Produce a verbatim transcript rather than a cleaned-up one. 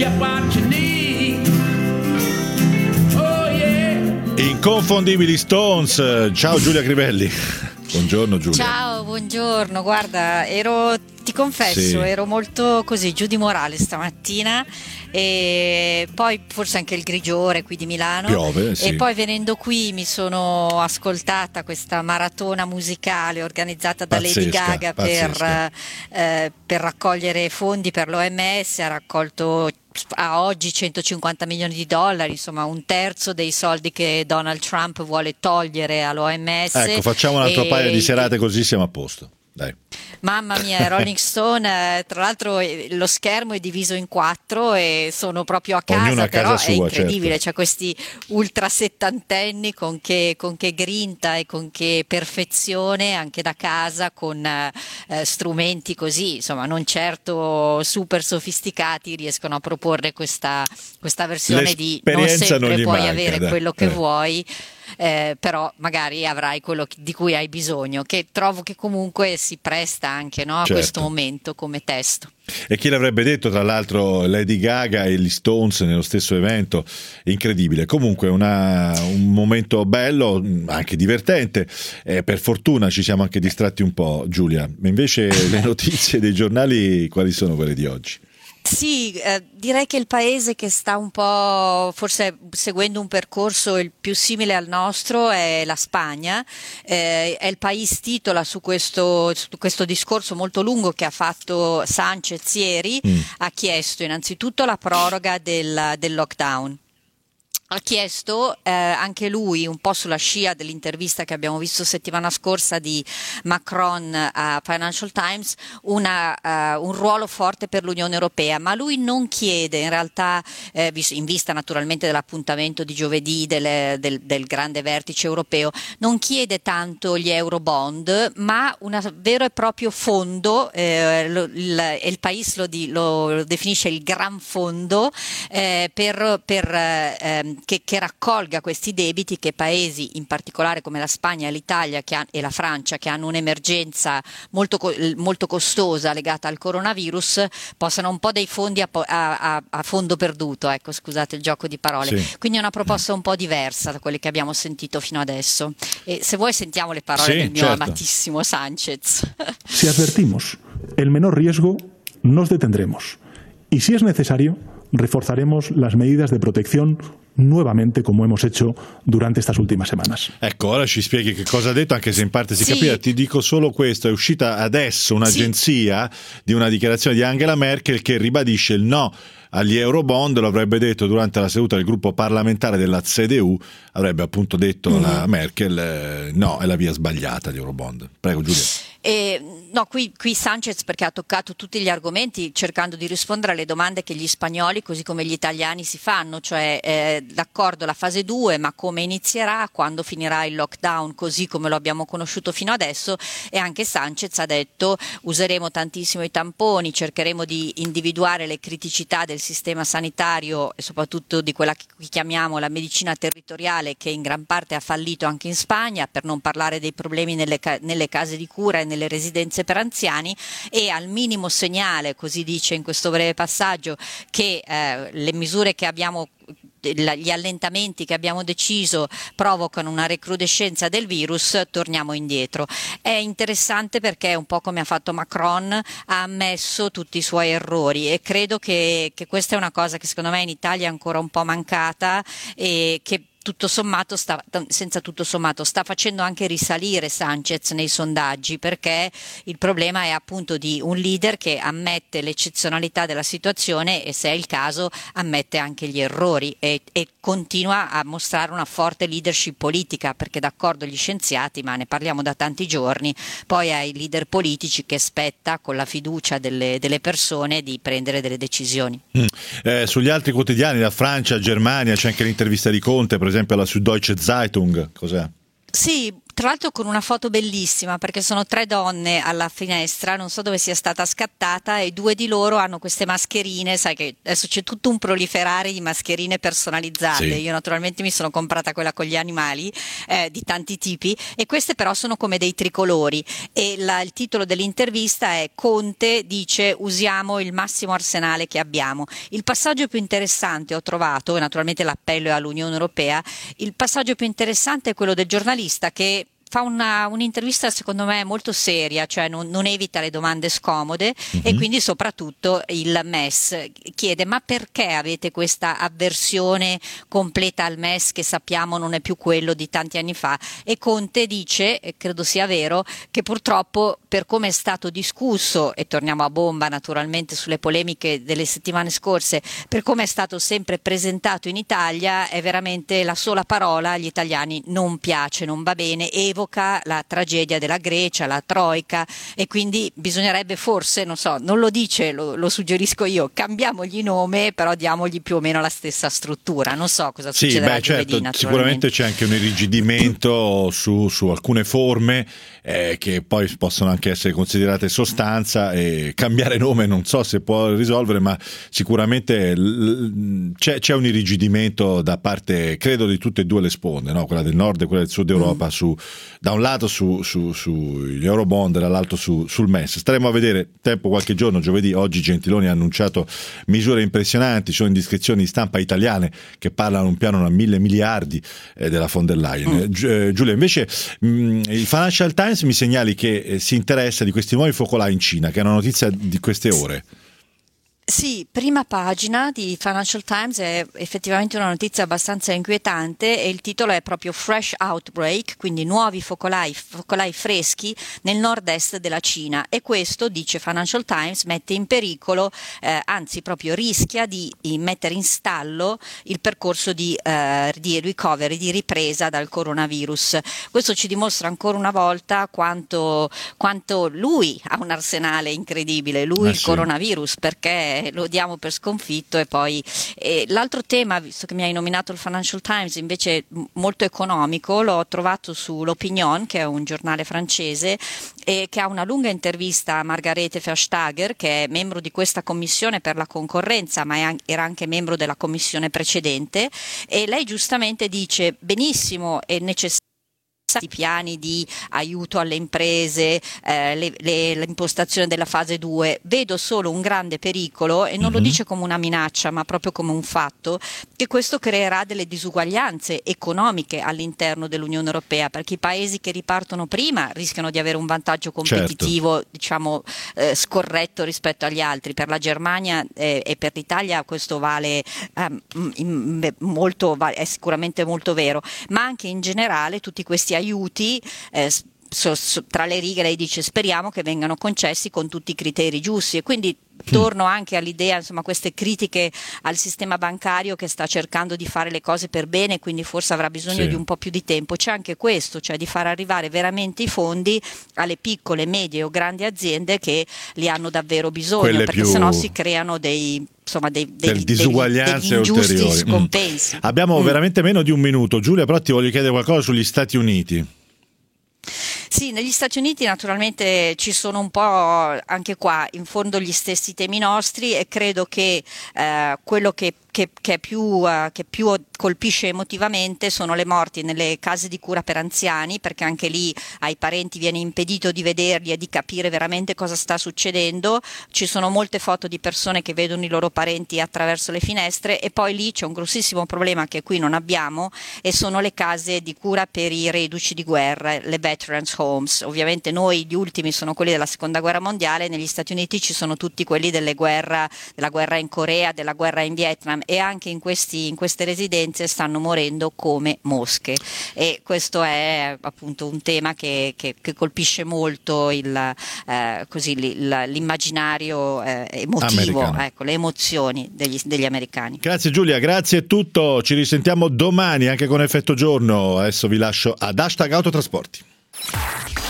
get what you need. Oh yeah. Inconfondibili Stones. Ciao Giulia Crivelli. Buongiorno Giulia. Ciao, buongiorno. Guarda, ero, ti confesso, Sì. ero molto così giù di morale stamattina, e poi forse anche il grigiore qui di Milano. Piove, sì. E poi venendo qui mi sono ascoltata questa maratona musicale organizzata da Pazzesca, Lady Gaga per, pazzesca. eh, per raccogliere fondi per l'O M S. Ha raccolto a oggi centocinquanta milioni di dollari, insomma un terzo dei soldi che Donald Trump vuole togliere all'O M S. Ecco, facciamo un altro E- paio di serate così siamo a posto. Dai. Mamma mia, Rolling Stone, eh, tra l'altro eh, lo schermo è diviso in quattro e sono proprio a casa, Ognuno a però casa è sua, incredibile, certo. c'è questi ultra settantenni con che, con che grinta e con che perfezione anche da casa, con eh, eh, strumenti così, insomma non certo super sofisticati, riescono a proporre questa, questa versione di non L'esperienza non sempre gli puoi manca, avere dai. quello che Eh. vuoi. Eh, però magari avrai quello che- di cui hai bisogno, che trovo che comunque si presta anche, no, a Certo. questo momento come testo. E chi l'avrebbe detto, tra l'altro, Lady Gaga e gli Stones nello stesso evento, incredibile. Comunque una, un momento bello, anche divertente, e per fortuna ci siamo anche distratti un po', Giulia. Ma invece le notizie dei giornali quali sono quelle di oggi? Sì, eh, direi che il paese che sta un po' forse seguendo un percorso il più simile al nostro è la Spagna. Eh, è il País titola su questo, su questo discorso molto lungo che ha fatto Sánchez ieri. Mm. Ha chiesto innanzitutto la proroga del, del lockdown. Ha chiesto eh, anche lui, un po' sulla scia dell'intervista che abbiamo visto settimana scorsa di Macron a Financial Times, una, eh, un ruolo forte per l'Unione Europea, ma lui non chiede in realtà, eh, vis- in vista naturalmente dell'appuntamento di giovedì del, del- del grande vertice europeo, non chiede tanto gli eurobond, ma un vero e proprio fondo, eh, lo- il, e il País lo, di- lo definisce il gran fondo, eh, per, per, eh, ehm, che, che raccolga questi debiti che paesi, in particolare come la Spagna e l'Italia che ha- e la Francia, che hanno un'emergenza molto, co- molto costosa legata al coronavirus, possano un po' dei fondi a, po- a- a- a fondo perduto, ecco, scusate il gioco di parole. Sì. Quindi è una proposta un po' diversa da quelle che abbiamo sentito fino adesso. E se vuoi sentiamo le parole Sì, del mio certo. amatissimo Sánchez. Si advertimos el menor riesgo, nos detendremos. Y si es necesario, reforzaremos las medidas de protección nuevamente como hemos hecho durante estas últimas semanas. Ecco, ora ci spieghi che cosa ha detto, anche se in parte si Sì. capiva. Ti dico solo questo: è uscita adesso un'agenzia di una dichiarazione di Angela Merkel che ribadisce il no agli eurobond. Lo avrebbe detto durante la seduta del gruppo parlamentare della C D U, avrebbe appunto detto Mm-hmm. la Merkel eh, no, è la via sbagliata gli eurobond. Prego Giulia. E, no, qui, qui Sánchez, perché ha toccato tutti gli argomenti cercando di rispondere alle domande che gli spagnoli così come gli italiani si fanno, cioè eh, d'accordo la fase due, ma come inizierà, quando finirà il lockdown così come lo abbiamo conosciuto fino adesso. E anche Sánchez ha detto useremo tantissimo i tamponi, cercheremo di individuare le criticità del sistema sanitario e soprattutto di quella che qui chiamiamo la medicina territoriale, che in gran parte ha fallito anche in Spagna, per non parlare dei problemi nelle, ca- nelle case di cura e nelle residenze per anziani. E al minimo segnale, così dice in questo breve passaggio, che eh, le misure che abbiamo, gli allentamenti che abbiamo deciso provocano una recrudescenza del virus, torniamo indietro. È interessante perché, un po' come ha fatto Macron, ha ammesso tutti i suoi errori, e credo che, che questa è una cosa che secondo me in Italia è ancora un po' mancata, e che tutto sommato sta, senza tutto sommato sta facendo anche risalire Sánchez nei sondaggi, perché il problema è appunto di un leader che ammette l'eccezionalità della situazione e, se è il caso, ammette anche gli errori, e, e continua a mostrare una forte leadership politica, perché d'accordo gli scienziati, ma ne parliamo da tanti giorni, poi ai leader politici che spetta, con la fiducia delle, delle persone, di prendere delle decisioni. Mm. Eh, sugli altri quotidiani, la Francia, Germania, c'è anche l'intervista di Conte, per esempio alla Süddeutsche Zeitung. Cos'è? Sì, tra l'altro con una foto bellissima, perché sono tre donne alla finestra, non so dove sia stata scattata, e due di loro hanno queste mascherine, sai che adesso c'è tutto un proliferare di mascherine personalizzate. Sì. Io naturalmente mi sono comprata quella con gli animali, eh, di tanti tipi, e queste però sono come dei tricolori, e la, il titolo dell'intervista è Conte dice usiamo il massimo arsenale che abbiamo. Il passaggio più interessante ho trovato, e naturalmente l'appello è all'Unione Europea, il passaggio più interessante è quello del giornalista che fa una, un'intervista secondo me molto seria, cioè non, non evita le domande scomode, mm-hmm. e quindi soprattutto il M E S chiede: ma perché avete questa avversione completa al M E S che sappiamo non è più quello di tanti anni fa? E Conte dice, e credo sia vero, che purtroppo per come è stato discusso, e torniamo a bomba naturalmente sulle polemiche delle settimane scorse, per come è stato sempre presentato in Italia, è veramente la sola parola agli italiani: non piace, non va bene, evoca la tragedia della Grecia, la Troika, e quindi bisognerebbe forse, non so, non lo dice, lo, lo suggerisco io, cambiamogli nome, però diamogli più o meno la stessa struttura. Non so cosa sì, succederà beh, giovedì, certo, sicuramente c'è anche un irrigidimento su, su alcune forme eh, che poi possono anche essere considerate sostanza, e cambiare nome non so se può risolvere, ma sicuramente l- c'è, c'è un irrigidimento da parte, credo, di tutte e due le sponde, no? Quella del nord e quella del sud Europa, mm. su da un lato su, su, sugli Eurobond e dall'altro su, sul M E S. Staremo a vedere, tempo qualche giorno, giovedì. Oggi Gentiloni ha annunciato misure impressionanti, sono indiscrezioni di stampa italiane che parlano un piano da mille miliardi eh, della von der Leyen. Mm. Gi- eh, Giulia, invece mh, il Financial Times mi segnali che eh, si interessa di questi nuovi focolai in Cina, che è una notizia di queste ore. Sì, prima pagina di Financial Times, è effettivamente una notizia abbastanza inquietante, e il titolo è proprio Fresh Outbreak, quindi nuovi focolai, focolai freschi nel nord-est della Cina, e questo, dice Financial Times, mette in pericolo, eh, anzi proprio rischia di, di mettere in stallo il percorso di, eh, di recovery, di ripresa dal coronavirus. Questo ci dimostra ancora una volta quanto, quanto lui ha un arsenale incredibile, lui eh il sì. coronavirus, perché lo diamo per sconfitto. E poi eh, l'altro tema, visto che mi hai nominato il Financial Times, invece m- molto economico, l'ho trovato su L'Opinion, che è un giornale francese, e che ha una lunga intervista a Margarete Verstager, che è membro di questa commissione per la concorrenza, ma è an- era anche membro della commissione precedente, e lei giustamente dice: benissimo, è necessario i piani di aiuto alle imprese, eh, le, le, l'impostazione della fase due, vedo solo un grande pericolo, e non mm-hmm. lo dice come una minaccia ma proprio come un fatto, che questo creerà delle disuguaglianze economiche all'interno dell'Unione Europea, perché i paesi che ripartono prima rischiano di avere un vantaggio competitivo, certo. diciamo eh, scorretto rispetto agli altri. Per la Germania eh, e per l'Italia questo vale eh, in, molto, è sicuramente molto vero, ma anche in generale tutti questi aiuti, eh, so, so, tra le righe lei dice: speriamo che vengano concessi con tutti i criteri giusti. E quindi torno anche all'idea, insomma, queste critiche al sistema bancario che sta cercando di fare le cose per bene, quindi forse avrà bisogno sì. di un po' più di tempo. C'è anche questo, cioè di far arrivare veramente i fondi alle piccole, medie o grandi aziende che li hanno davvero bisogno, Quelle perché più... sennò si creano dei insomma dei, dei, disuguaglianze degli ingiusti ulteriori. scompensi. Mm. Abbiamo mm. veramente meno di un minuto, Giulia, però ti voglio chiedere qualcosa sugli Stati Uniti. Sì, negli Stati Uniti naturalmente ci sono un po' anche qua in fondo gli stessi temi nostri, e credo che eh, quello che Che, che, più, uh, che più colpisce emotivamente sono le morti nelle case di cura per anziani, perché anche lì ai parenti viene impedito di vederli e di capire veramente cosa sta succedendo. Ci sono molte foto di persone che vedono i loro parenti attraverso le finestre, e poi lì c'è un grossissimo problema che qui non abbiamo, e sono le case di cura per i reduci di guerra, le veterans homes. Ovviamente noi gli ultimi sono quelli della seconda guerra mondiale, negli Stati Uniti ci sono tutti quelli delle guerra, della guerra in Corea, della guerra in Vietnam, e anche in, questi, in queste residenze stanno morendo come mosche, e questo è appunto un tema che, che, che colpisce molto il, eh, così, il, l'immaginario eh, emotivo, ecco, le emozioni degli, degli americani. Grazie Giulia, grazie, è tutto, ci risentiamo domani anche con Effetto Giorno. Adesso vi lascio ad hashtag Autotrasporti.